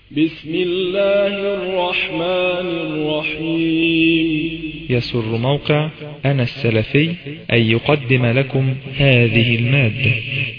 بسم الله الرحمن الرحيم. يسر موقع أنا السلفي أن يقدم لكم هذه المادة.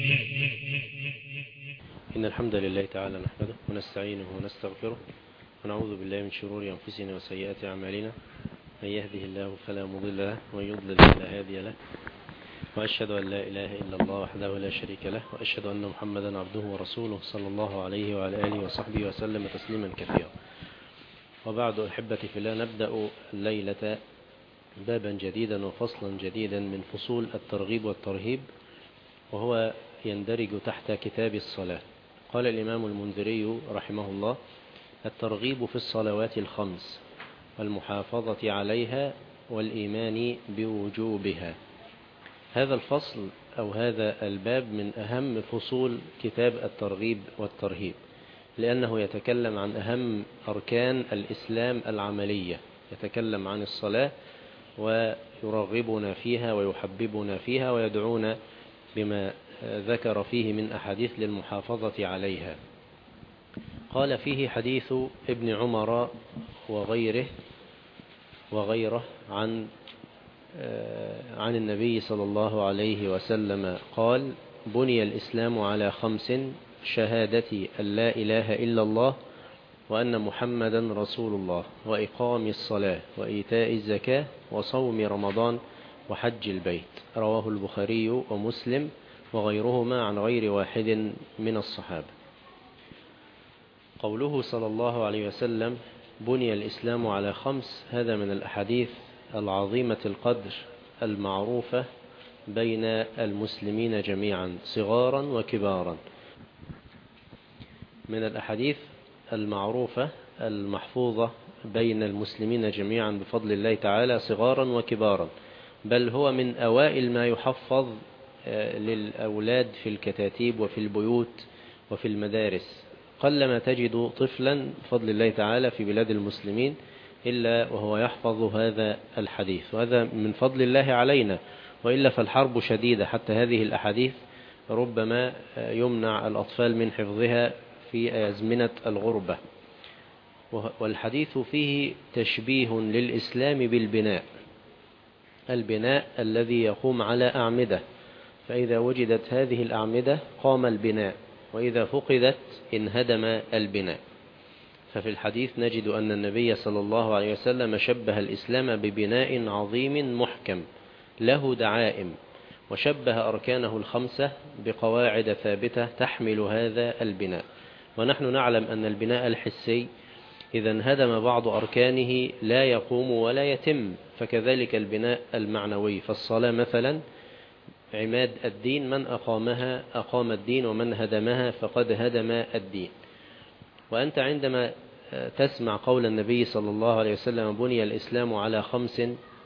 إن الحمد لله تعالى نحمده ونستعينه ونستغفره ونعوذ بالله من شرور أنفسنا وسيئات أعمالنا. من يهده الله فلا مضل له ومن يضلل فلا هادي له، وأشهد أن لا إله إلا الله وحده لا شريك له، وأشهد أن محمدا عبده ورسوله صلى الله عليه وعلى آله وصحبه وسلم تسليما كثيرا. وبعد أحبتي في الله، نبدأ الليلة بابا جديدا وفصلا جديدا من فصول الترغيب والترهيب، وهو يندرج تحت كتاب الصلاة. قال الإمام المنذري رحمه الله: الترغيب في الصلوات الخمس والمحافظة عليها والإيمان بوجوبها. هذا الفصل أو هذا الباب من أهم فصول كتاب الترغيب والترهيب، لأنه يتكلم عن أهم أركان الإسلام العملية، يتكلم عن الصلاة ويرغبنا فيها ويحببنا فيها ويدعونا بما ذكر فيه من أحاديث للمحافظة عليها. قال فيه حديث ابن عمر وغيره عن النبي صلى الله عليه وسلم قال: بني الإسلام على 5: شهادة أن لا إله إلا الله وأن محمدا رسول الله، وإقام الصلاة، وإيتاء الزكاة، وصوم رمضان، وحج البيت. رواه البخاري ومسلم وغيرهما عن غير واحد من الصحابة. قوله صلى الله عليه وسلم بني الإسلام على 5، هذا من الأحاديث العظيمة القدر المعروفة بين المسلمين جميعا صغارا وكبارا، من الأحاديث المعروفة المحفوظة بين المسلمين جميعا بفضل الله تعالى صغارا وكبارا، بل هو من أوائل ما يحفظ للأولاد في الكتاتيب وفي البيوت وفي المدارس. قلما تجد طفلا بفضل الله تعالى في بلاد المسلمين إلا وهو يحفظ هذا الحديث، وهذا من فضل الله علينا، وإلا فالحرب شديدة، حتى هذه الأحاديث ربما يمنع الأطفال من حفظها في أزمنة الغربة. والحديث فيه تشبيه للإسلام بالبناء، البناء الذي يقوم على أعمدة، فإذا وجدت هذه الأعمدة قام البناء، وإذا فقدت انهدم البناء. ففي الحديث نجد أن النبي صلى الله عليه وسلم شبه الإسلام ببناء عظيم محكم له دعائم، وشبه أركانه 5 بقواعد ثابتة تحمل هذا البناء. ونحن نعلم أن البناء الحسي إذا انهدم بعض أركانه لا يقوم ولا يتم، فكذلك البناء المعنوي. فالصلاة مثلا عماد الدين، من أقامها أقام الدين، ومن هدمها فقد هدم الدين. وأنت عندما تسمع قول النبي صلى الله عليه وسلم بني الإسلام على 5،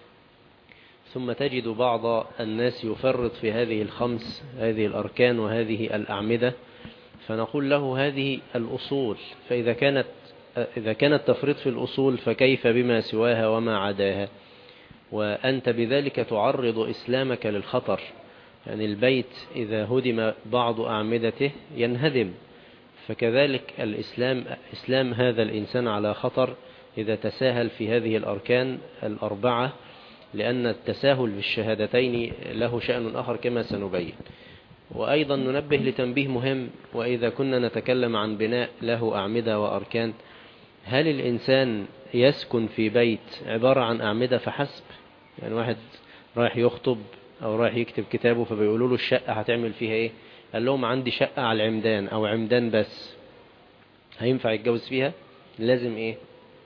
ثم تجد بعض الناس يفرط في هذه 5 هذه الأركان وهذه الأعمدة، فنقول له هذه الأصول، فإذا كانت تفرط في الأصول فكيف بما سواها وما عداها؟ وأنت بذلك تعرض إسلامك للخطر. يعني البيت إذا هدم بعض أعمدته ينهدم، فكذلك إسلام هذا الإنسان على خطر إذا تساهل في هذه الأركان 4، لأن التساهل في الشهادتين له شأن آخر كما سنبين. وأيضا ننبه لتنبيه مهم: وإذا كنا نتكلم عن بناء له أعمدة وأركان، هل الإنسان يسكن في بيت عبارة عن أعمدة فحسب؟ يعني واحد رايح يخطب أو رايح يكتب كتابه، فبيقولوا له الشقة هتعمل فيها إيه؟ قال لهم عندي شقة على العمدان أو عمدان بس. هينفع يتجوز فيها؟ لازم إيه؟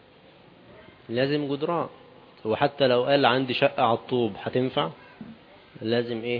لازم جدران. وحتى لو قال عندي شقة على الطوب هتنفع؟ لازم إيه؟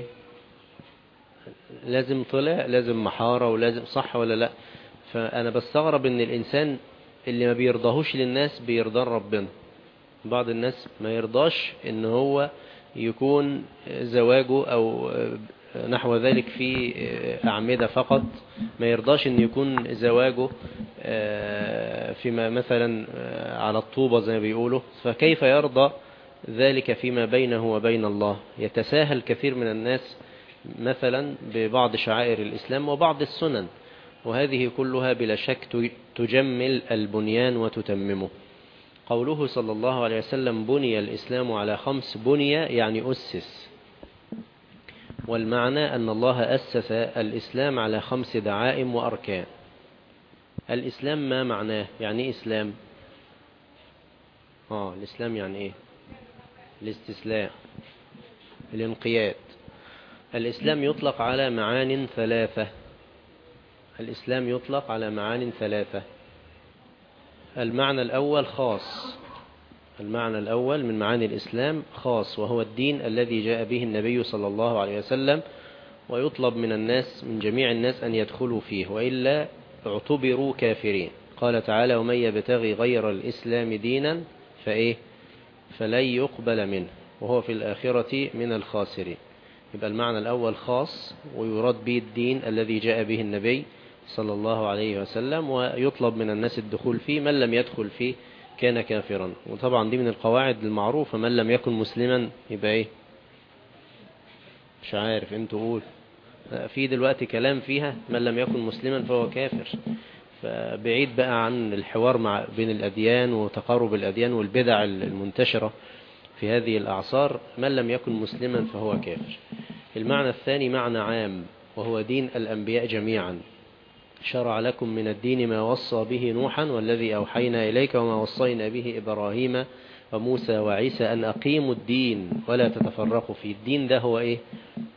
لازم طلع، لازم محارة، ولازم، صح ولا لا؟ فأنا بستغرب إن الإنسان اللي ما بيرضاهوش للناس بيرضى ربنا. بعض الناس ما يرضاش إن هو يكون زواجه أو نحو ذلك في أعمدة فقط، ما يرضاش إن يكون زواجه فيما مثلا على الطوبة زي ما بيقولوا، فكيف يرضى ذلك فيما بينه وبين الله؟ يتساهل كثير من الناس مثلا ببعض شعائر الإسلام وبعض السنن، وهذه كلها بلا شك تجمل البنيان وتتممه. قوله صلى الله عليه وسلم بني الإسلام على 5، بني يعني أسس، والمعنى أن الله أسس الإسلام على 5 دعائم وأركان. الإسلام ما معناه؟ يعني إيه إسلام؟ الإسلام يعني إيه؟ الاستسلام، الانقياد. الإسلام يطلق على معان 3. الإسلام يطلق على معان 3. المعنى الأول خاص، المعنى الأول من معاني الإسلام خاص، وهو الدين الذي جاء به النبي صلى الله عليه وسلم، ويطلب من الناس، من جميع الناس، أن يدخلوا فيه، وإلا اعتبروا كافرين. قال تعالى ومن يبتغي غير الإسلام دينا فلن يقبل منه وهو في الآخرة من الخاسرين. يبقى المعنى الأول خاص، ويراد به الدين الذي جاء به النبي صلى الله عليه وسلم، ويطلب من الناس الدخول فيه. من لم يدخل فيه كان كافرا. وطبعا دي من القواعد المعروفة، من لم يكن مسلما يبقى مش عارف، انتوا قول. في دلوقتي كلام فيها من لم يكن مسلما فهو كافر. فبعيد بقى عن الحوار بين الأديان وتقارب الأديان والبدع المنتشرة في هذه الأعصار. من لم يكن مسلما فهو كافر. المعنى الثاني معنى عام، وهو دين الأنبياء جميعا. شرع لكم من الدين ما وصى به نوحا والذي أوحينا إليك وما وصينا به إبراهيم وموسى وعيسى أن أقيموا الدين ولا تتفرقوا فيه. الدين ده هو إيه؟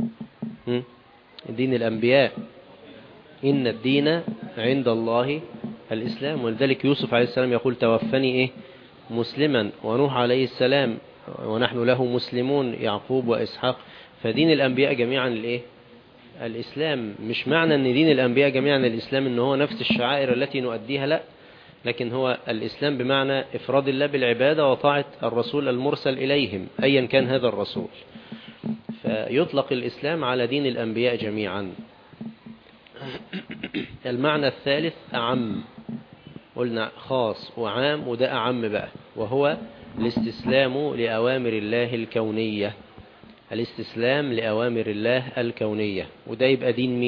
دين الأنبياء. إن الدين عند الله الإسلام. ولذلك يوسف عليه السلام يقول توفني مسلما، ونوح عليه السلام ونحن له مسلمون، يعقوب وإسحاق. فدين الأنبياء جميعا الإسلام. مش معنى أن دين الأنبياء جميعا الإسلام أنه هو نفس الشعائر التي نؤديها، لا، لكن هو الإسلام بمعنى إفراد الله بالعبادة وطاعة الرسول المرسل إليهم أيا كان هذا الرسول. فيطلق الإسلام على دين الأنبياء جميعا. المعنى الثالث أعم. قلنا خاص وعام، وده أعم بقى، وهو الاستسلام لأوامر الله الكونية. الاستسلام لأوامر الله الكونية. وده يبقى دين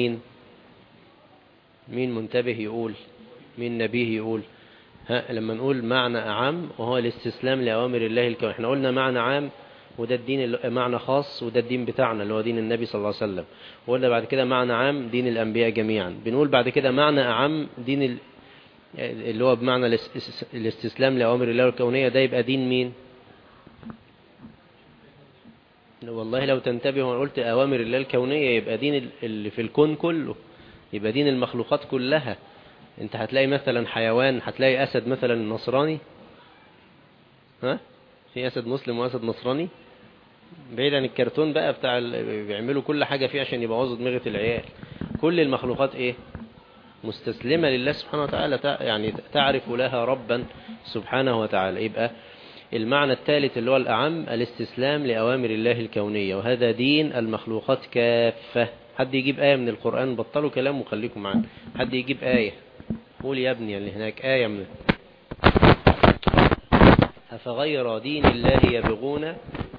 مين منتبه يقول؟ مين نبيه يقول؟ لما نقول معنى أعم وهو الاستسلام لأوامر الله الكونية، احنا قلنا معنى عام وده الدين، معنى خاص وده الدين بتاعنا اللي هو دين النبي صلى الله عليه وسلم. وقلنا بعد كده معنى عام دين الأنبياء جميعا. بنقول بعد كده معنى أعم دين اللي هو بمعنى الاستسلام لأوامر الله الكونية. ده يبقى دين مين؟ والله لو تنتبه وانا قلت أوامر الله الكونية يبقى دين اللي في الكون كله، يبقى دين المخلوقات كلها. انت هتلاقي مثلا حيوان، هتلاقي أسد مثلا نصراني، في أسد مسلم وأسد نصراني، بعيد عن الكرتون بقى بتاع بيعملوا كل حاجة فيه عشان يبوظوا دماغة العيال. كل المخلوقات مستسلمة لله سبحانه وتعالى، يعني تعرف لها ربا سبحانه وتعالى. يبقى المعنى الثالث اللي هو الأعم الاستسلام لأوامر الله الكونية، وهذا دين المخلوقات كافة. حد يجيب آية من القرآن؟ بطلوا كلام وخليكم معانا. حد يجيب آية؟ قول يا ابني اللي هناك آية من أفغير دين الله يبغون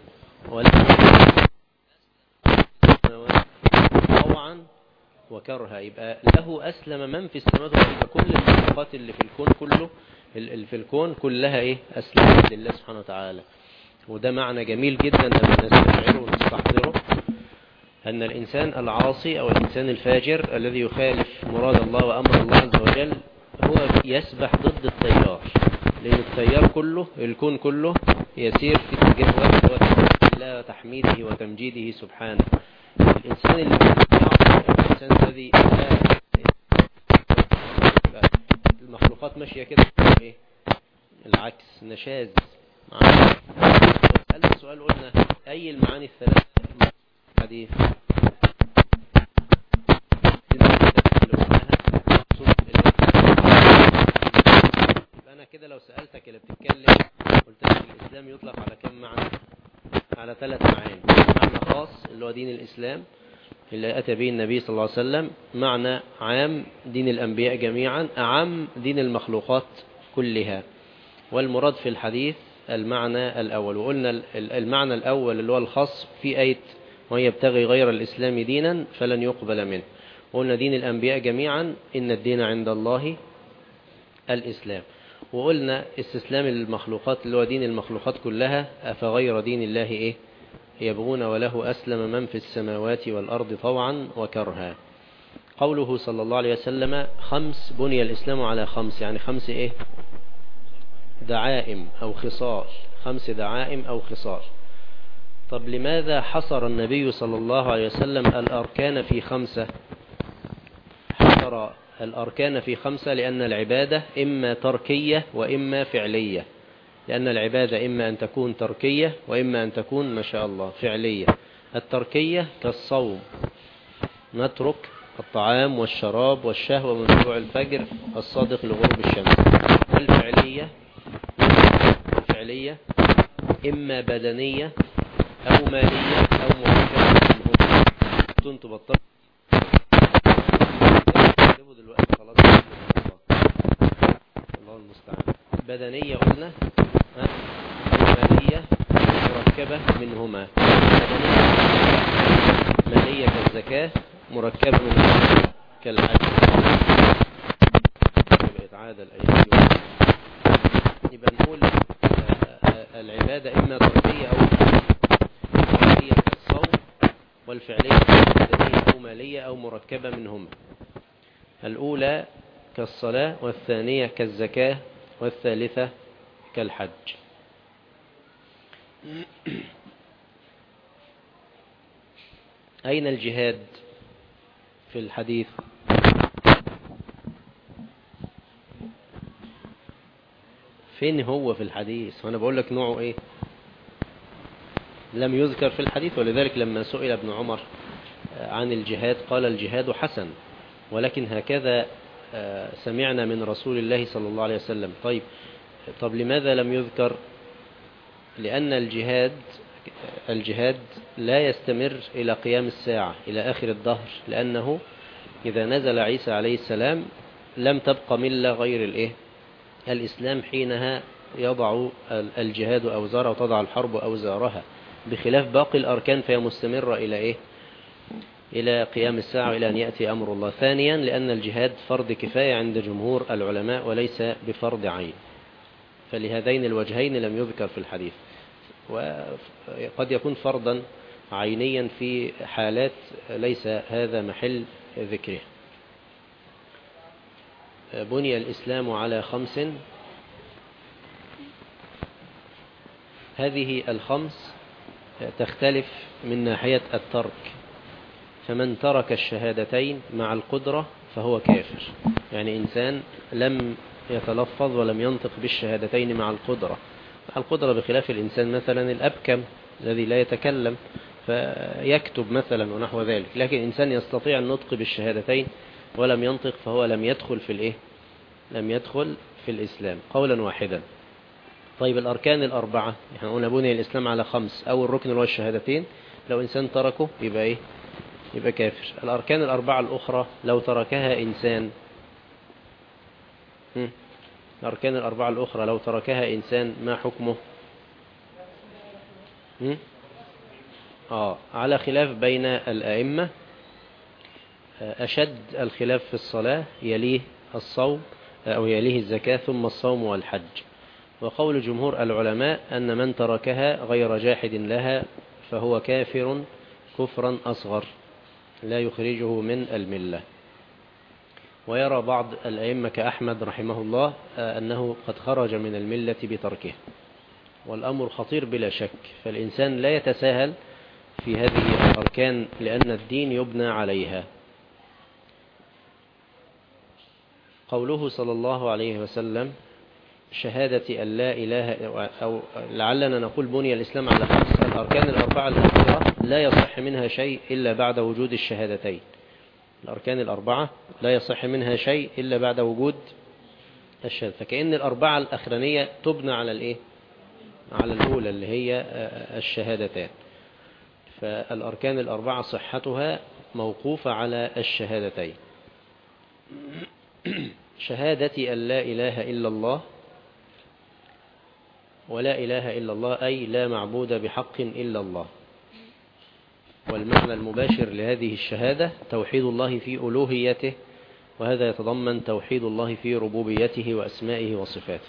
طوعا وكرها. يبقى له أسلم من في السماوات والأرض. كل المخلوقات اللي في الكون كله، اللي في الكون كلها أسلمت لله سبحانه وتعالى. وده معنى جميل جدا أن نستشعره ونستحضره، أن الإنسان العاصي أو الإنسان الفاجر الذي يخالف مراد الله وأمر الله عز وجل هو يسبح ضد التيار، لأن التيار كله، الكون كله يسير في اتجاه واحد، الله وتحميده وتمجيده سبحانه. الإنسان اللي يعصي الإنسان الذي المخلوقات ماشية كده العكس، نشاز. سألنا السؤال قلنا أي المعاني الثلاث حديث أنا كده لو سألتك اللي بتتكلم قلت لك الإسلام يطلق على كم معنى؟ على 3 معاني. معنى خاص اللي هو دين الإسلام اللي أتى به النبي صلى الله عليه وسلم. معنى عام دين الأنبياء جميعا. أعم دين المخلوقات كلها. والمراد في الحديث المعنى الأول. وقلنا المعنى الأول اللي هو الخاص في آية ومن يبتغي غير الإسلام دينا فلن يقبل منه. وقلنا دين الأنبياء جميعا إن الدين عند الله الإسلام. وقلنا استسلام المخلوقات اللي هو دين المخلوقات كلها، أفغير دين الله يبغون وله أسلم من في السماوات والأرض طوعا وكرها. قوله صلى الله عليه وسلم 5 بني الإسلام على 5، يعني 5 دعائم أو خصال، 5 دعائم أو خصال. طب لماذا حصر النبي صلى الله عليه وسلم الأركان في 5؟ حصر الأركان في 5 لأن العبادة إما تركية وإما فعلية، لأن العبادة إما أن تكون تركية وإما أن تكون ما شاء الله فعلية. التركية كالصوم، نترك الطعام والشراب والشهوة من طلوع الفجر الصادق لغروب الشمس. والفعلية إما بدنية أو مالية أو مركبة منهما. كنت بطلت دلوقتي خلاص، الله المستعان. بدنية قلنا أو مالية مركبة منهما. مالية كالزكاة، مركبة منهما كالحج. يبقى عادة الأيام يبقى نقول العبادة إما تركية أو فعلية كالصوم، والفعلية بدنية أو مالية أو مركبة منهما. الأولى كالصلاة، والثانية كالزكاة، والثالثة كالحج. أين الجهاد في الحديث؟ فين هو في الحديث؟ وأنا بقول لك نوعه إيه؟ لم يذكر في الحديث. ولذلك لما سئل ابن عمر عن الجهاد قال الجهاد حسن، ولكن هكذا سمعنا من رسول الله صلى الله عليه وسلم. طب لماذا لم يذكر؟ لأن الجهاد لا يستمر إلى قيام الساعة، إلى آخر الدهر، لأنه إذا نزل عيسى عليه السلام لم تبقى ملة غير الإسلام. حينها يضع الجهاد أوزاره وتضع الحرب أوزارها، بخلاف باقي الأركان فهي مستمرة إلى قيام الساعة وإلى أن يأتي أمر الله. ثانيا لأن الجهاد فرض كفاية عند جمهور العلماء وليس بفرض عين، فلهذين الوجهين لم يذكر في الحديث. وقد يكون فرضا عينيا في حالات ليس هذا محل ذكره. بني الإسلام على 5. هذه ال5 تختلف من ناحية الترك، فمن ترك الشهادتين مع القدرة فهو كافر. يعني إنسان لم يتلفظ ولم ينطق بالشهادتين مع القدرة بخلاف الإنسان مثلا الأبكم الذي لا يتكلم فيكتب مثلا ونحو ذلك. لكن إنسان يستطيع النطق بالشهادتين ولم ينطق فهو لم يدخل لم يدخل في الإسلام قولا واحدا. طيب الأركان الأربعة، احنا قلنا بني الإسلام على 5. أول ركن هو الشهادتين، لو إنسان تركه يبقى يبقى كافر. الأركان الأربعة الأخرى لو تركها إنسان، الأركان الأربعة الأخرى لو تركها إنسان ما حكمه؟ على خلاف بين الأئمة. أشد الخلاف في الصلاة، يليه الصوم أو يليه الزكاة، ثم الصوم والحج. وقول جمهور العلماء أن من تركها غير جاحد لها فهو كافر كفرا أصغر لا يخرجه من الملة. ويرى بعض الأئمة كأحمد رحمه الله أنه قد خرج من الملة بتركه، والأمر خطير بلا شك. فالإنسان لا يتساهل في هذه الأركان لأن الدين يبنى عليها. قوله صلى الله عليه وسلم شهادة أن لا إله، أو لعلنا نقول بني الإسلام على 5. الأركان الأربعة الأخرى لا يصح منها شيء إلا بعد وجود الشهادتين. الأركان الأربعة لا يصح منها شيء إلا بعد وجود الشهادة. فكأن الأربعة الأخرانية تبنى على على الأولى اللي هي الشهادتان. فالأركان الأربعة صحتها موقوفة على الشهادتين. شهادة أن لا إله إلا الله، ولا إله إلا الله أي لا معبود بحق إلا الله. والمعنى المباشر لهذه الشهادة توحيد الله في ألوهيته، وهذا يتضمن توحيد الله في ربوبيته وأسمائه وصفاته.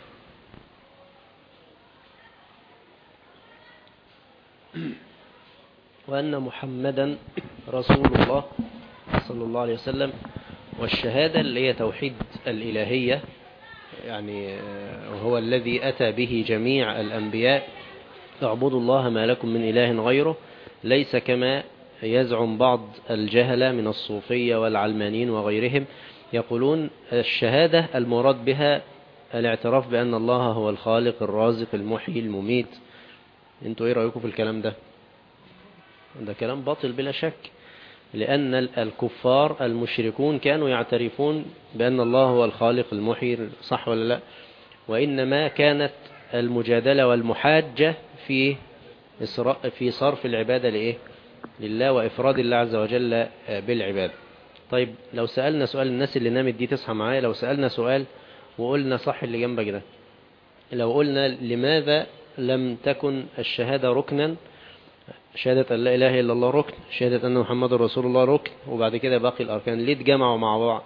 وأن محمدا رسول الله صلى الله عليه وسلم. والشهادة اللي هي توحيد الإلهية، يعني وهو الذي أتى به جميع الأنبياء: اعبدوا الله ما لكم من إله غيره، ليس كما يزعم بعض الجهلة من الصوفية والعلمانيين وغيرهم، يقولون الشهادة المراد بها الاعتراف بأن الله هو الخالق الرازق المحيي المميت. انتوا ايه رأيكم في الكلام ده؟ ده كلام باطل بلا شك، لأن الكفار المشركون كانوا يعترفون بأن الله هو الخالق المحيي، صح ولا لا؟ وإنما كانت المجادلة والمحاجة في صرف العبادة لإيه؟ لله، وإفراد الله عز وجل بالعبادة. طيب لو سألنا سؤال، الناس اللي نامت دي تصحى معايا، لو سألنا سؤال وقلنا صح اللي جنبك ده، لو قلنا لماذا لم تكن الشهادة ركنا؟ شهادة أن لا إله إلا الله ركن، شهادة أن محمد رسول الله ركن، وبعد كده باقي الأركان، ليه اتجمعوا مع بعض؟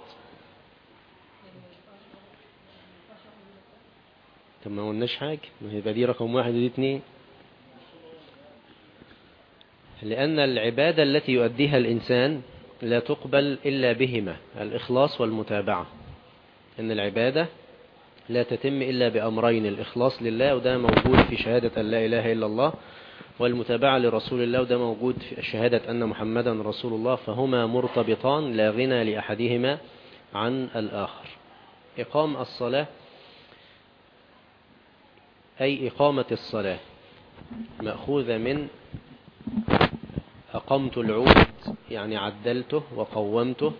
طب ما قلناش حاجة، ما هي دي رقم 1 ودي 2. لأن العبادة التي يؤديها الإنسان لا تقبل إلا بهما، الإخلاص والمتابعة. إن العبادة لا تتم إلا بأمرين: الإخلاص لله، وده موجود في شهادة أن لا إله إلا الله، والمتابعة لرسول الله، وده موجود في شهادة أن محمدا رسول الله. فهما مرتبطان لا غنى لأحدهما عن الآخر. إقام الصلاة، أي إقامة الصلاة، مأخوذة من أقمت العود، يعني عدلته وقومته،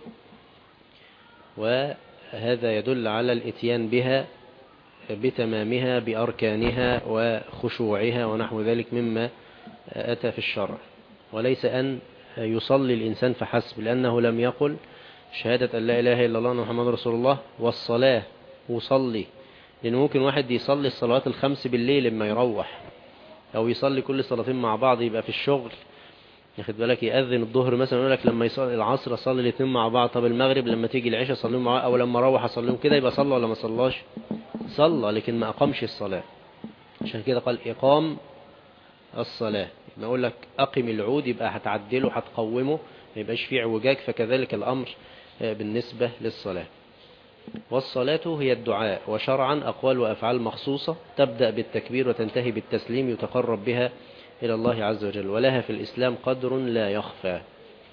وهذا يدل على الاتيان بها بتمامها بأركانها وخشوعها ونحو ذلك مما أتى في الشرع، وليس أن يصلي الإنسان فحسب، لأنه لم يقل شهادة أن لا إله إلا الله محمد رسول الله والصلاة وصلي، لأن ممكن واحد يصلي الصلوات الخمس بالليل لما يروح، أو يصلي كل صلاتين مع بعض يبقى في الشغل، ياخد بالك، يأذن الظهر مثلا يقول لك لما يصلي العصر أصلي الاثنين مع بعض، طب المغرب لما تيجي العشاء أصليهم مع بعض، أو لما أروح أصليهم كده، يبقى صلى ولا ما صلاش؟ صلى، لكن ما أقامش الصلاة. عشان كده قال إقام الصلاة. ما أقول لك أقم العود يبقى هتعدله هتقومه، ما يبقاش فيه اعوجاج، فكذلك الأمر بالنسبة للصلاة. والصلاة هي الدعاء، وشرعا أقوال وأفعال مخصوصة تبدأ بالتكبير وتنتهي بالتسليم، يتقرب بها إلى الله عز وجل، ولها في الإسلام قدر لا يخفى.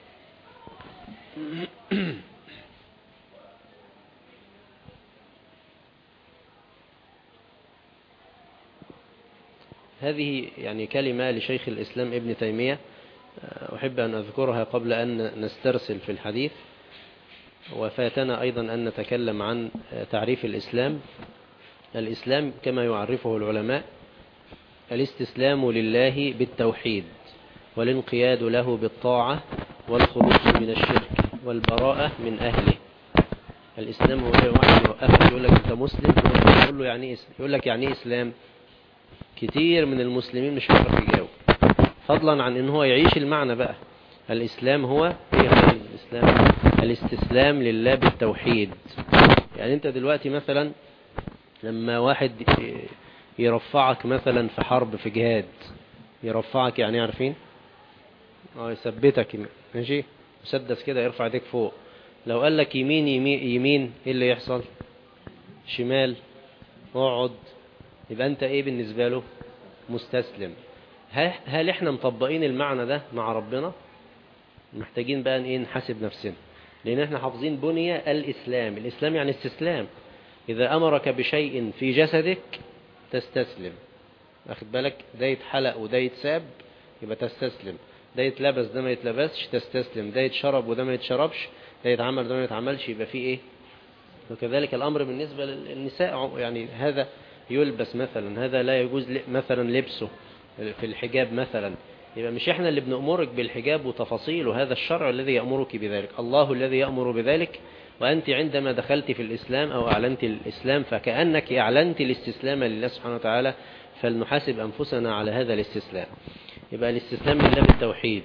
هذه يعني كلمة لشيخ الإسلام ابن تيمية، أحب أن أذكرها قبل أن نسترسل في الحديث، وفاتنا أيضا أن نتكلم عن تعريف الإسلام. الإسلام كما يعرفه العلماء: الاستسلام لله بالتوحيد، والانقياد له بالطاعة، والخلوص من الشرك، والبراءة من أهله. الإسلام هو واحد يوقف يقول لك أنت مسلم، يقول له يعني إيه؟ يقول لك يعني إيه إسلام؟ كتير من المسلمين مش هيعرف يجاوب، فضلا عن ان هو يعيش المعنى بقى. الإسلام هو الإسلام الاستسلام لله بالتوحيد. يعني انت دلوقتي مثلا لما واحد يرفعك مثلا في حرب في جهاد، يرفعك يعني عارفين يثبتك، ماشي، مسدس كده يرفع ايديك فوق، لو قال لك يمين يمين يمين ايه اللي يحصل؟ شمال، اقعد، يبقى انت ايه بالنسبة له؟ مستسلم. هل احنا مطبقين المعنى ده مع ربنا؟ محتاجين بقى ايه نحاسب نفسنا، لان احنا حافظين بنية الإسلام. الإسلام يعني استسلام. إذا أمرك بشيء في جسدك تستسلم، أخذ بالك، ده يتحلق وده يتساب يبقى تستسلم، ده يتلبس ده ما يتلبسش تستسلم، ده يتشرب وده ما يتشربش، ده يتعمل ده ما يتعملش، يبقى فيه ايه؟ وكذلك الأمر بالنسبة للنساء، يعني هذا يلبس مثلا، هذا لا يجوز مثلا لبسه في الحجاب مثلا، يبقى مش احنا اللي بنأمرك بالحجاب وتفاصيله، هذا الشرع الذي يأمرك بذلك، الله الذي يأمر بذلك. وأنت عندما دخلت في الإسلام أو أعلنت الإسلام فكأنك أعلنت الاستسلام لله سبحانه وتعالى، فلنحاسب أنفسنا على هذا الاستسلام. يبقى الاستسلام لله بالتوحيد،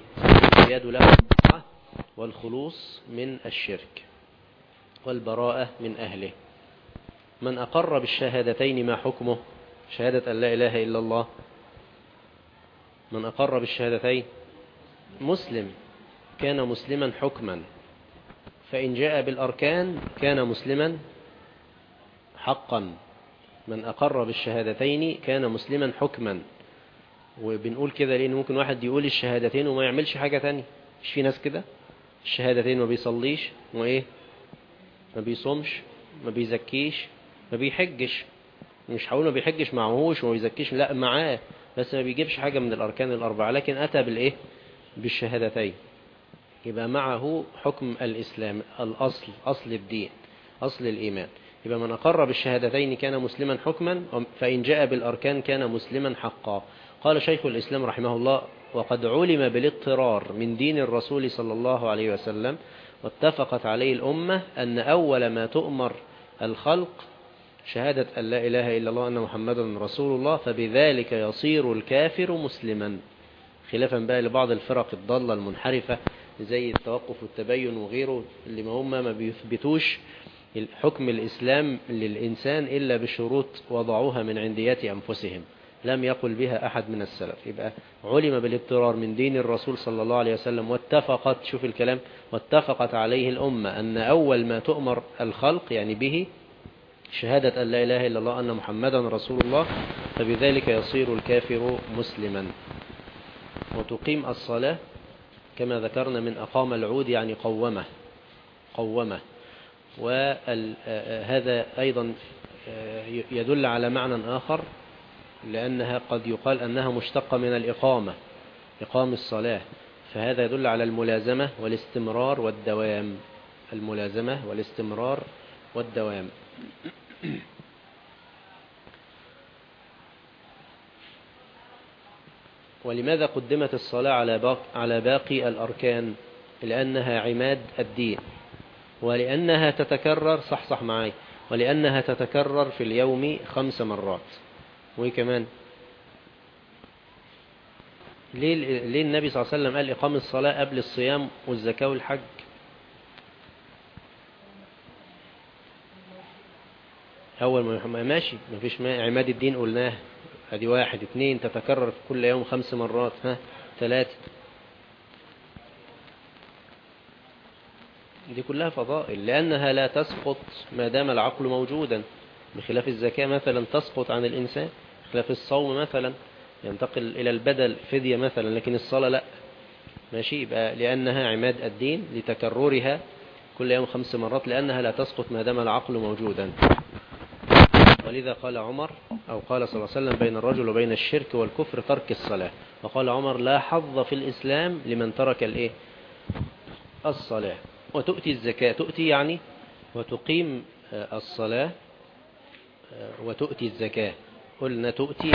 والانقياد له بالطاعة والخلوص من الشرك والبراءة من أهله. من أقر بالشهادتين ما حكمه؟ شهادة أن لا إله إلا الله، من أقر بالشهادتين مسلم، كان مسلما حكما، فإن جاء بالأركان كان مسلما حقا. من أقر بالشهادتين كان مسلما حكما. وبنقول كده لأن ممكن واحد يقول الشهادتين وما يعملش حاجة تانية. مش في ناس كده الشهادتين ما بيصليش وإيه، ما بيصومش، ما بيزكيش، ما بيحجش. مش هقول ما بيحجش معهوش وما بيزكيش، لا معاه، بس ما بيجيبش حاجة من الأركان الأربعة، لكن أتى بالإيه، بالشهادتين، يبقى معه حكم الإسلام، الأصل، أصل الدين، أصل الإيمان. يبقى من أقر بالشهادتين كان مسلما حكما، فإن جاء بالأركان كان مسلما حقا. قال شيخ الإسلام رحمه الله: وقد علم بالاضطرار من دين الرسول صلى الله عليه وسلم واتفقت عليه الأمة أن أول ما تؤمر الخلق شهادة أن لا إله إلا الله أن محمدا رسول الله، فبذلك يصير الكافر مسلما. خلافا بقى لبعض الفرق الضالة المنحرفة زي التوقف والتبين وغيره، اللي ما بيثبتوش حكم الإسلام للإنسان إلا بشروط وضعوها من عنديات أنفسهم لم يقل بها أحد من السلف. يبقى علم بالاضطرار من دين الرسول صلى الله عليه وسلم واتفقت، شوف الكلام، واتفقت عليه الأمة أن أول ما تؤمر الخلق يعني به شهادة أن لا إله إلا الله أن محمدا رسول الله، فبذلك يصير الكافر مسلما. وتقيم الصلاة كما ذكرنا من أقام العود يعني قومه. وهذا أيضا يدل على معنى آخر، لأنها قد يقال أنها مشتقة من الإقامة، إقام الصلاة، فهذا يدل على الملازمة والاستمرار والدوام، الملازمة والاستمرار والدوام. ولماذا قدمت الصلاة على باقي الأركان؟ لأنها عماد الدين، ولأنها تتكرر، صح معاي، ولأنها تتكرر في اليوم 5 مرات. وكمان ليه النبي صلى الله عليه وسلم قال إقام الصلاة قبل الصيام والزكاة والحج؟ أول ما ماشي، ما فيش عماد الدين قلناه، ادي 1 2 تتكرر في كل يوم 5 مرات، 3، دي كلها فضائل، لأنها لا تسقط ما دام العقل موجودا، بخلاف الزكاة مثلا تسقط عن الإنسان، بخلاف الصوم مثلا ينتقل إلى البدل فدية مثلا، لكن الصلاة لا. ماشي، يبقى لأنها عماد الدين لتكررها كل يوم 5 مرات، لأنها لا تسقط ما دام العقل موجودا. ولذا قال عمر، أو قال صلى الله عليه وسلم: بين الرجل وبين الشرك والكفر ترك الصلاة. وقال عمر: لا حظ في الإسلام لمن ترك الصلاة. وتؤتي الزكاة، تؤتي يعني وتقيم الصلاة وتؤتي الزكاة. قلنا تؤتي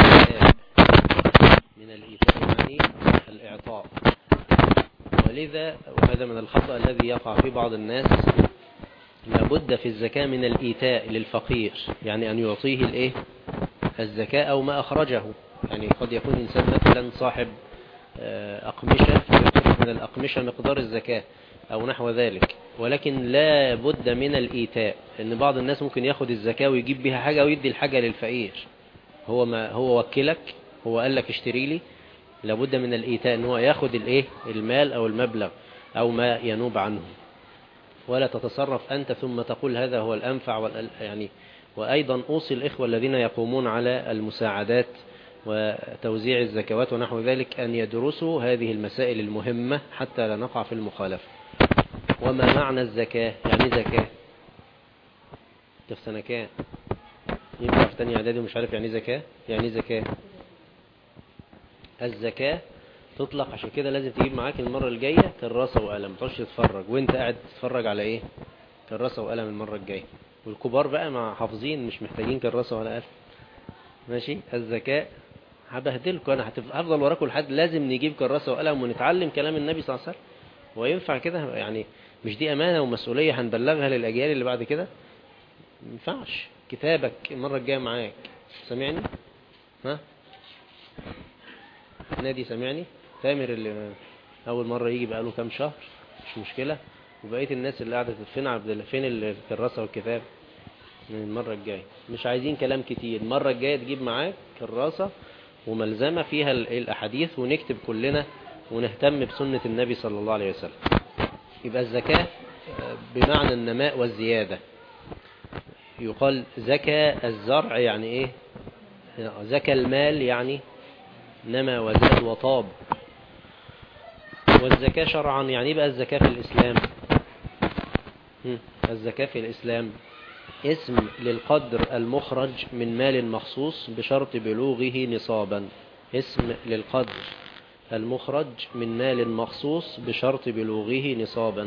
من الإيتاء يعني الإعطاء. ولذا وهذا من الخطأ الذي يقع في بعض الناس، لابد في الزكاة من الإيتاء للفقير، يعني أن يعطيه الزكاة أو ما أخرجه. يعني قد يكون إنسان مثلا صاحب أقمشة، فيخرج من الأقمشة مقدار الزكاة أو نحو ذلك، ولكن لا بد من الإيتاء، لأن بعض الناس ممكن ياخد الزكاة ويجيب بها حاجة ويدي الحاجة للفقير. هو وكلك، هو قال لك اشتري لي، لابد من الإيتاء، أنه ياخد المال أو المبلغ أو ما ينوب عنه، ولا تتصرف أنت ثم تقول هذا هو الأنفع يعني. وأيضا أوصي الإخوة الذين يقومون على المساعدات وتوزيع الزكوات ونحو ذلك أن يدرسوا هذه المسائل المهمة حتى لا نقع في المخالفة. وما معنى الزكاة؟ يعني زكاة في سنة كام؟ ينفع في تانية إعدادي ومش عارف يعني زكاة؟ يعني زكاة الزكاة تطلق، عشان كده لازم تجيب معاك المرة الجاية كراسة وقلم، ما تقعدش تتفرج وانت قاعد تتفرج على كراسة وقلم المرة الجاية. والكبار بقى مع حافظين مش محتاجين كراسة ولا قلم. ماشي، الزكاة هبهدلكم انا، هفضل وراكم لحد لازم نجيب كراسة وقلم ونتعلم كلام النبي صلى الله عليه وسلم. وينفع كده يعني؟ مش دي أمانة ومسؤولية هنبلغها للأجيال اللي بعد كده؟ ما ينفعش. كتابك المرة الجاية معاك، سامعني؟ نادي سامعني؟ تامر اللي أول مرة يجي بقاله كام شهر مش مشكلة، وبقية الناس اللي قاعدة فين الكراسة والكتاب من المرة الجاية. مش عايزين كلام كتير، المرة الجاية تجيب معاك كراسة وملزمة فيها الأحاديث ونكتب كلنا ونهتم بسنة النبي صلى الله عليه وسلم. يبقى الزكاة بمعنى النماء والزيادة. يقال زكى الزرع يعني ايه؟ زكى المال يعني نما وزاد وطاب. والزكاة شرعا يعني ايه بقى الزكاة في الإسلام؟ الزكاة في الإسلام اسم للقدر المخرج من مال مخصوص بشرط بلوغه نصابا. اسم للقدر المخرج من مال مخصوص بشرط بلوغه نصابا.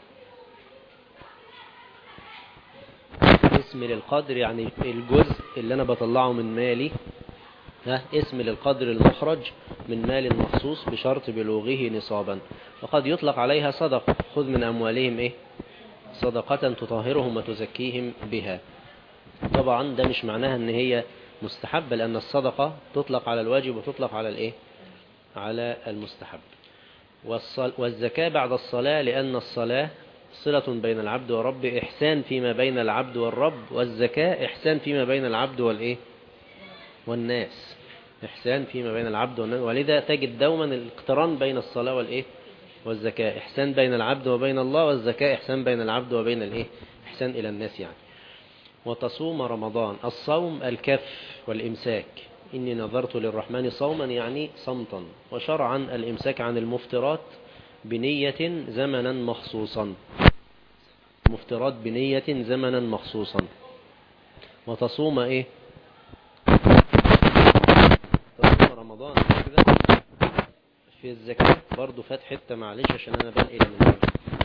اسم للقدر يعني الجزء اللي أنا بطلعه من مالي، اسم للقدر المخرج من مال مخصوص بشرط بلوغه نصابا. وقد يطلق عليها صدقة. خذ من أموالهم إيه؟ صدقة تطهرهم وتزكيهم بها. طبعا ده مش معناها ان هي مستحبة، لأن الصدقة تطلق على الواجب وتطلق على الإيه؟ على المستحب. والزكاة بعد الصلاة، لأن الصلاة صلة بين العبد وربه، إحسان فيما بين العبد والرب، والزكاة إحسان فيما بين العبد والإيه؟ والناس. إحسان فيما بين العبد والناس، ولذا تجد دوما الاقتران بين الصلاة والإيه؟ والزكاة. إحسان بين العبد وبين الله، والزكاة إحسان بين العبد وبين الإيه؟ إحسان إلى الناس يعني. وتصوم رمضان. الصوم الكف والإمساك. إني نظرت للرحمن صوما يعني صمتا. وشرعا الإمساك عن المفترات بنية زمنا مخصوصا. مفترات بنية زمنا مخصوصا. وتصوم إيه؟ تصوم رمضان كده. في الزكاة برضو فات حتة معلش عشان أنا بنقل من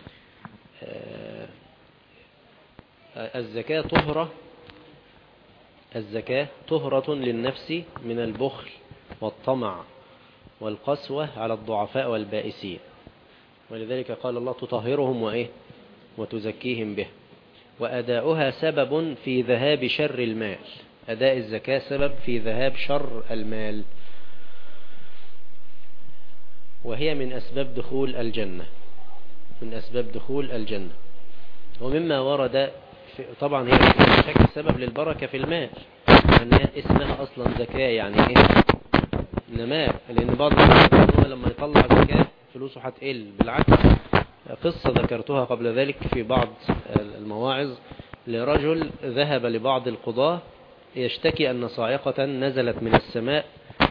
الزكاة طهرة. الزكاة طهرة للنفس من البخل والطمع والقسوة على الضعفاء والبائسين. ولذلك قال الله تطهرهم وإيه؟ وتزكيهم به. وأداؤها سبب في ذهاب شر المال. أداء الزكاة سبب في ذهاب شر المال، وهي من أسباب دخول الجنة. من أسباب دخول الجنة. ومما ورد طبعا هي بشكل سبب للبركة في المال، لأن اسمها أصلا زكاة يعني إيه؟ نماء. لأن بعض الناس لما يطلع زكاة فلوسه هتقل. بالعكس، قصة ذكرتها قبل ذلك في بعض المواعظ لرجل ذهب لبعض القضاة يشتكي أن صاعقة نزلت من السماء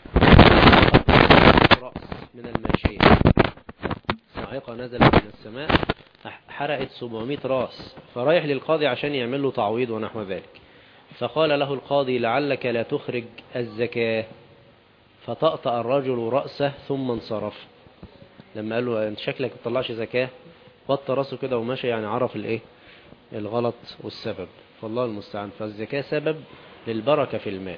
رأس من الماشية. صاعقة نزلت من السماء حرقت 700 رأس، فرايح للقاضي عشان يعمل له تعويض ونحو ذلك. فقال له القاضي لعلك لا تخرج الزكاة، فطأطأ الرجل رأسه ثم انصرف. لما قال له انت شكلك ما تطلعش زكاة، وطى رأسه كده وماشي، يعني عرف الايه؟ الغلط والسبب. فالله المستعان. فالزكاة سبب للبركة في المال.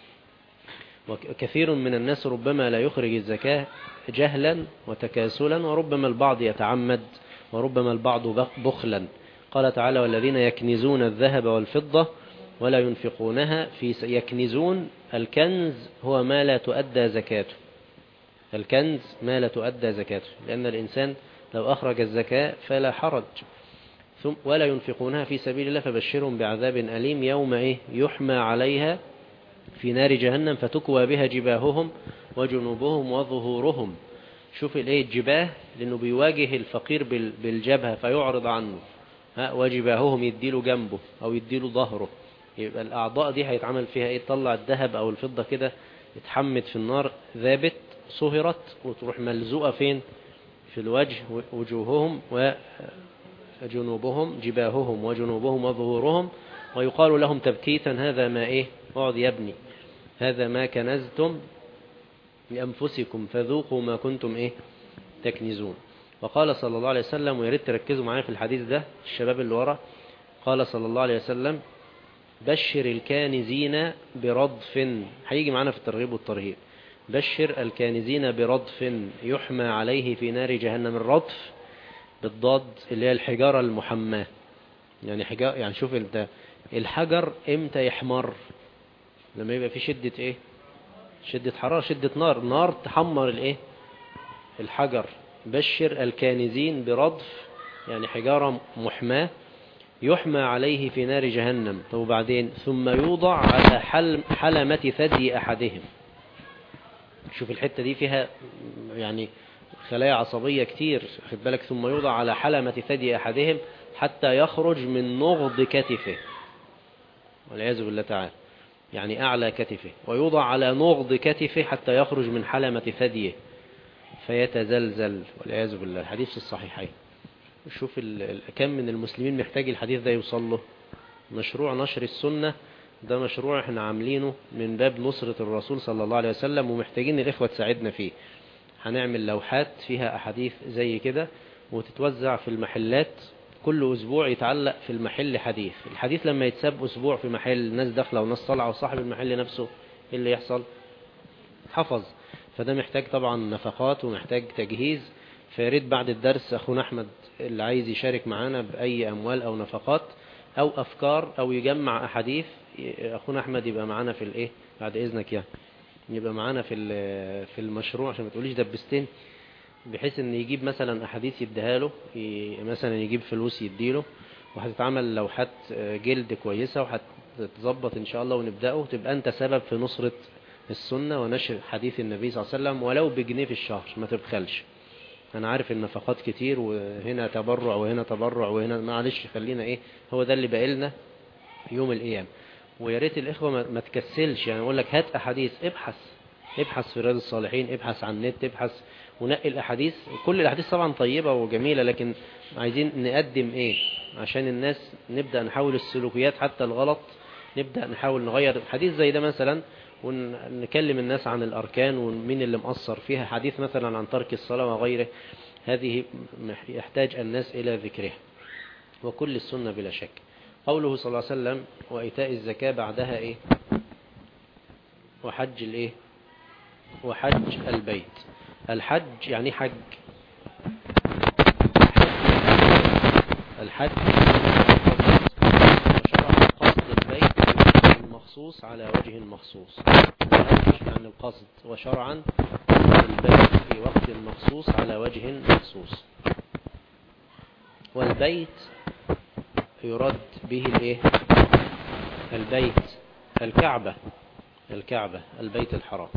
وكثير من الناس ربما لا يخرج الزكاة جهلا وتكاسلا، وربما البعض يتعمد، وربما البعض بخلا. قال تعالى والذين يكنزون الذهب والفضة ولا ينفقونها يكنزون. الكنز هو ما لا تؤدى زكاته. الكنز ما لا تؤدى زكاته، لأن الإنسان لو أخرج الزكاة فلا حرج. ولا ينفقونها في سبيل الله فبشرهم بعذاب أليم يوم إيه؟ يحمى عليها في نار جهنم فتكوى بها جباههم وجنوبهم وظهورهم. شوف الايه؟ الجباه، لأنه بيواجه الفقير بالجبهة فيعرض عنه. وجباههم يديله جنبه أو يديله ظهره. يبقى الأعضاء دي هيتعمل فيها ايه؟ تطلع الذهب أو الفضة كده اتحمد في النار ذابت صهرت وتروح ملزوقة فين؟ في الوجه. وجوههم وجنوبهم، جباههم وجنوبهم وظهورهم. ويقال لهم تبكيتا هذا ما ايه؟ اقعد يا ابني، هذا ما كنزتم لأنفسكم فذوقوا ما كنتم ايه؟ تكنزون. وقال صلى الله عليه وسلم، وياريت تركزوا معايا في الحديث ده الشباب اللي ورا. قال صلى الله عليه وسلم بشر الكانزين بردف. هيجي معانا في الترغيب والترهيب. بشر الكانزين بردف يحمى عليه في نار جهنم. الردف بالضاد اللي هي الحجارة المحماة. يعني حجار، يعني شوف انت الحجر امتى يحمر؟ لما يبقى في شدة ايه؟ شدة حرارة، شدة نار. نار تحمر الايه؟ الحجر. بشر الكانزين برضف، يعني حجارة محماة يحمى عليه في نار جهنم. طب وبعدين ثم يوضع على حلمة ثدي أحدهم. شوف الحتة دي فيها يعني خلايا عصبية كتير، خد بالك. ثم يوضع على حلمة ثدي أحدهم حتى يخرج من نغض كتفه، والعياذ بالله تعالى، يعني أعلى كتفه. ويوضع على نغض كتفه حتى يخرج من حلمة ثديه فيتزلزل، والعياذ بالله. الحديث في الصحيحين. شوف كم من المسلمين محتاج الحديث ده يوصل له. مشروع نشر السنة ده مشروع احنا عاملينه من باب نصرة الرسول صلى الله عليه وسلم، ومحتاجين الإخوة تساعدنا فيه. هنعمل لوحات فيها أحاديث زي كده وتتوزع في المحلات، كل أسبوع يتعلق في المحل حديث. الحديث لما يتساب أسبوع في محل، ناس داخلة وناس طالعة، وصاحب المحل نفسه إيه اللي يحصل؟ حفظ. فده محتاج طبعا نفقات ومحتاج تجهيز. فياريت بعد الدرس أخونا أحمد اللي عايز يشارك معانا بأي أموال أو نفقات أو أفكار أو يجمع أحاديث، أخونا أحمد يبقى معانا في الإيه بعد إذنك، يعني يبقى معانا في المشروع، عشان ما تقوليش دبستين، بحيث ان يجيب مثلا أحاديث يديها له، مثلا يجيب فلوس يديله، وهتتعمل لوحات جلد كويسة وهتتظبط إن شاء الله، ونبدأه تبقى أنت سبب في نصرة السنة ونشر حديث النبي صلى الله عليه وسلم، ولو بجنيه في الشهر، ما تبخلش. أنا عارف النفقات كتير، وهنا تبرع وهنا تبرع وهنا، معلش خلينا إيه، هو ده اللي بقالنا يوم القيامة. ويا ريت الإخوة ما تكسلش، يعني أقول لك هات أحاديث، ابحث في رياض الصالحين، ابحث عن النت، ابحث ونقي الأحاديث. كل الأحاديث طبعا طيبة وجميلة، لكن عايزين نقدم إيه عشان الناس نبدأ نحاول السلوكيات حتى الغلط، نبدأ نحاول نغير. حديث زي ده مثلا، ونكلم الناس عن الأركان ومين اللي مقصر فيها. حديث مثلا عن ترك الصلاة وغيره، هذه يحتاج الناس إلى ذكرها. وكل السنة بلا شك. قوله صلى الله عليه وسلم وإيتاء الزكاة بعدها إيه؟ وحج الإيه؟ وحج البيت. الحج يعني حج. الحج وشرع قصد البيت بوجه مخصوص على وجه مخصوص. الحج يعني القصد، وشرعا البيت في وقت مخصوص على وجه مخصوص. والبيت يرد به الايه؟ البيت الكعبة، البيت الحرام.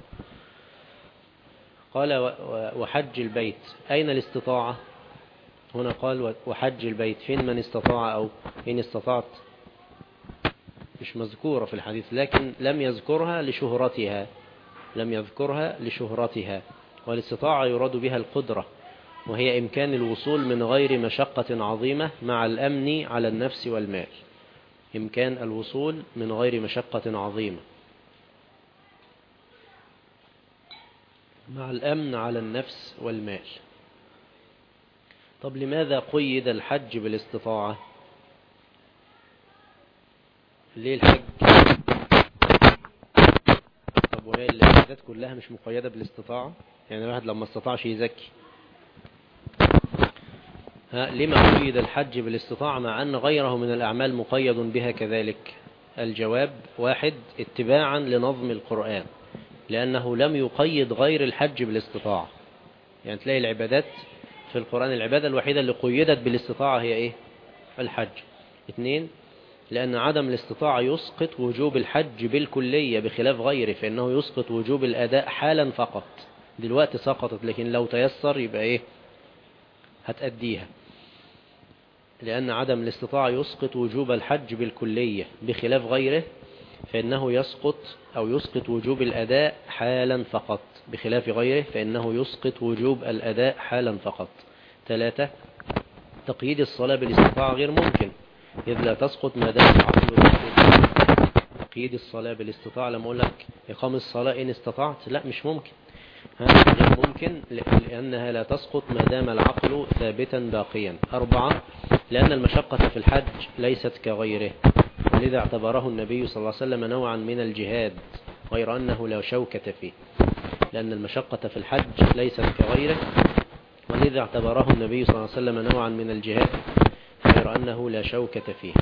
قال وحج البيت. أين الاستطاعة؟ هنا قال وحج البيت. فين من استطاع أو إن استطعت؟ مش مذكورة في الحديث، لكن لم يذكرها لشهرتها. والاستطاعة يراد بها القدرة، وهي إمكان الوصول من غير مشقة عظيمة مع الأمن على النفس والمال. إمكان الوصول من غير مشقة عظيمة مع الأمن على النفس والمال. طب لماذا قيد الحج بالاستطاعة؟ ليه الحج؟ طب وهي العبادات كلها مش مقيدة بالاستطاعة؟ يعني الواحد لما استطاعش يزكي، لما قيد الحج بالاستطاعة مع أن غيره من الأعمال مقيد بها كذلك؟ الجواب: واحد، اتباعا لنظم القرآن، لأنه لم يقيد غير الحج بالاستطاعة. يعني تلاقي العبادات في القرآن العبادة الوحيدة اللي قيدت بالاستطاعة هي إيه؟ الحج. اثنين، لأن عدم الاستطاعة يسقط وجوب الحج بالكلية بخلاف غيره، فإنه يسقط وجوب الأداء حالا فقط. دلوقتي سقطت، لكن لو تيسر يبقى إيه؟ هتأديها. لأن عدم الاستطاعة يسقط وجوب الحج بالكلية بخلاف غيره، فإنه يسقط وجوب الأداء حالا فقط بخلاف غيره، فإنه يسقط وجوب الأداء حالا فقط. ثلاثة، تقييد الصلاة بالاستطاعة غير ممكن، إذ لا تسقط ما دام العقل يسقط. تقييد الصلاة بالاستطاعة لما أقول لك إقام الصلاة إن استطعت، لا مش ممكن، غير ممكن، لأنها لا تسقط ما دام العقل ثابتا باقيا. أربعة، لأن المشقة في الحج ليست كغيره، ولذا اعتبره النبي صلى الله عليه وسلم نوعا من الجهاد، غير أنه لا شوكة فيه. لأن المشقة في الحج ليست كغيره، ولذا اعتبره النبي صلى الله عليه وسلم نوعا من الجهاد، غير أنه لا شوكة فيه.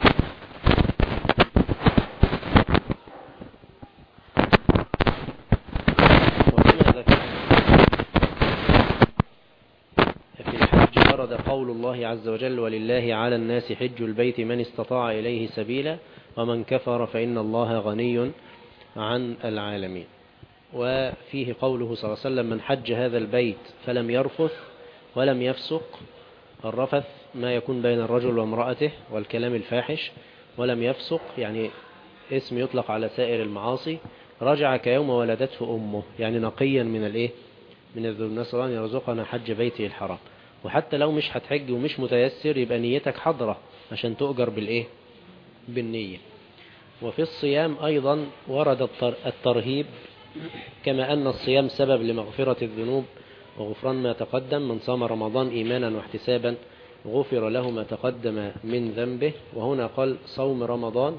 ورد قول الله عز وجل ولله على الناس حج البيت من استطاع إليه سبيلا ومن كفر فإن الله غني عن العالمين. وفيه قوله صلى الله عليه وسلم من حج هذا البيت فلم يرفث ولم يفسق. الرفث ما يكون بين الرجل وامرأته والكلام الفاحش، ولم يفسق يعني اسم يطلق على سائر المعاصي. رجع كيوم ولدته أمه، يعني نقيا من الايه من الذنوب. نسأل الله أن يرزقنا حج بيته الحرام. وحتى لو مش هتحج ومش متيسر يبقى نيتك حضرة عشان تؤجر بالايه بالنية. وفي الصيام أيضا ورد الترهيب، كما أن الصيام سبب لمغفرة الذنوب وغفران ما تقدم. من صام رمضان إيمانا واحتسابا غفر له ما تقدم من ذنبه. وهنا قال صوم رمضان.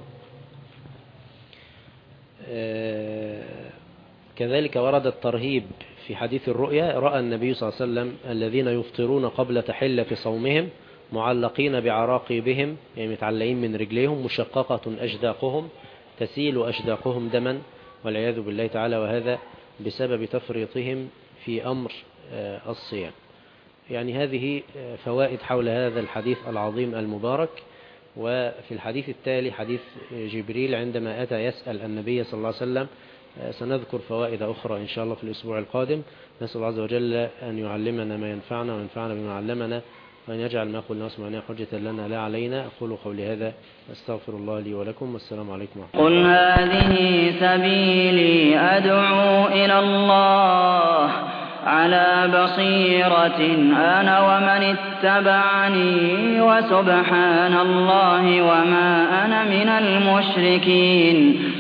كذلك ورد الترهيب في حديث الرؤيا. رأى النبي صلى الله عليه وسلم الذين يفطرون قبل تحلة صومهم معلقين بعراقيبهم، يعني متعلقين من رجليهم، مشققة أجداقهم تسيل أجداقهم دما والعياذ بالله تعالى، وهذا بسبب تفريطهم في أمر الصيام. يعني هذه فوائد حول هذا الحديث العظيم المبارك. وفي الحديث التالي حديث جبريل عندما أتى يسأل النبي صلى الله عليه وسلم. سنذكر فوائد أخرى إن شاء الله في الأسبوع القادم. نسأل الله عز وجل أن يعلمنا ما ينفعنا وينفعنا بما علمنا، وأن يجعل ما قلنا وسمعنا حجة لنا لا علينا. أقول قولي هذا أستغفر الله لي ولكم، والسلام عليكم ورحمة الله. قل هذه سبيلي أدعو إلى الله على بصيرة أنا ومن اتبعني، وسبحان الله وما أنا من المشركين.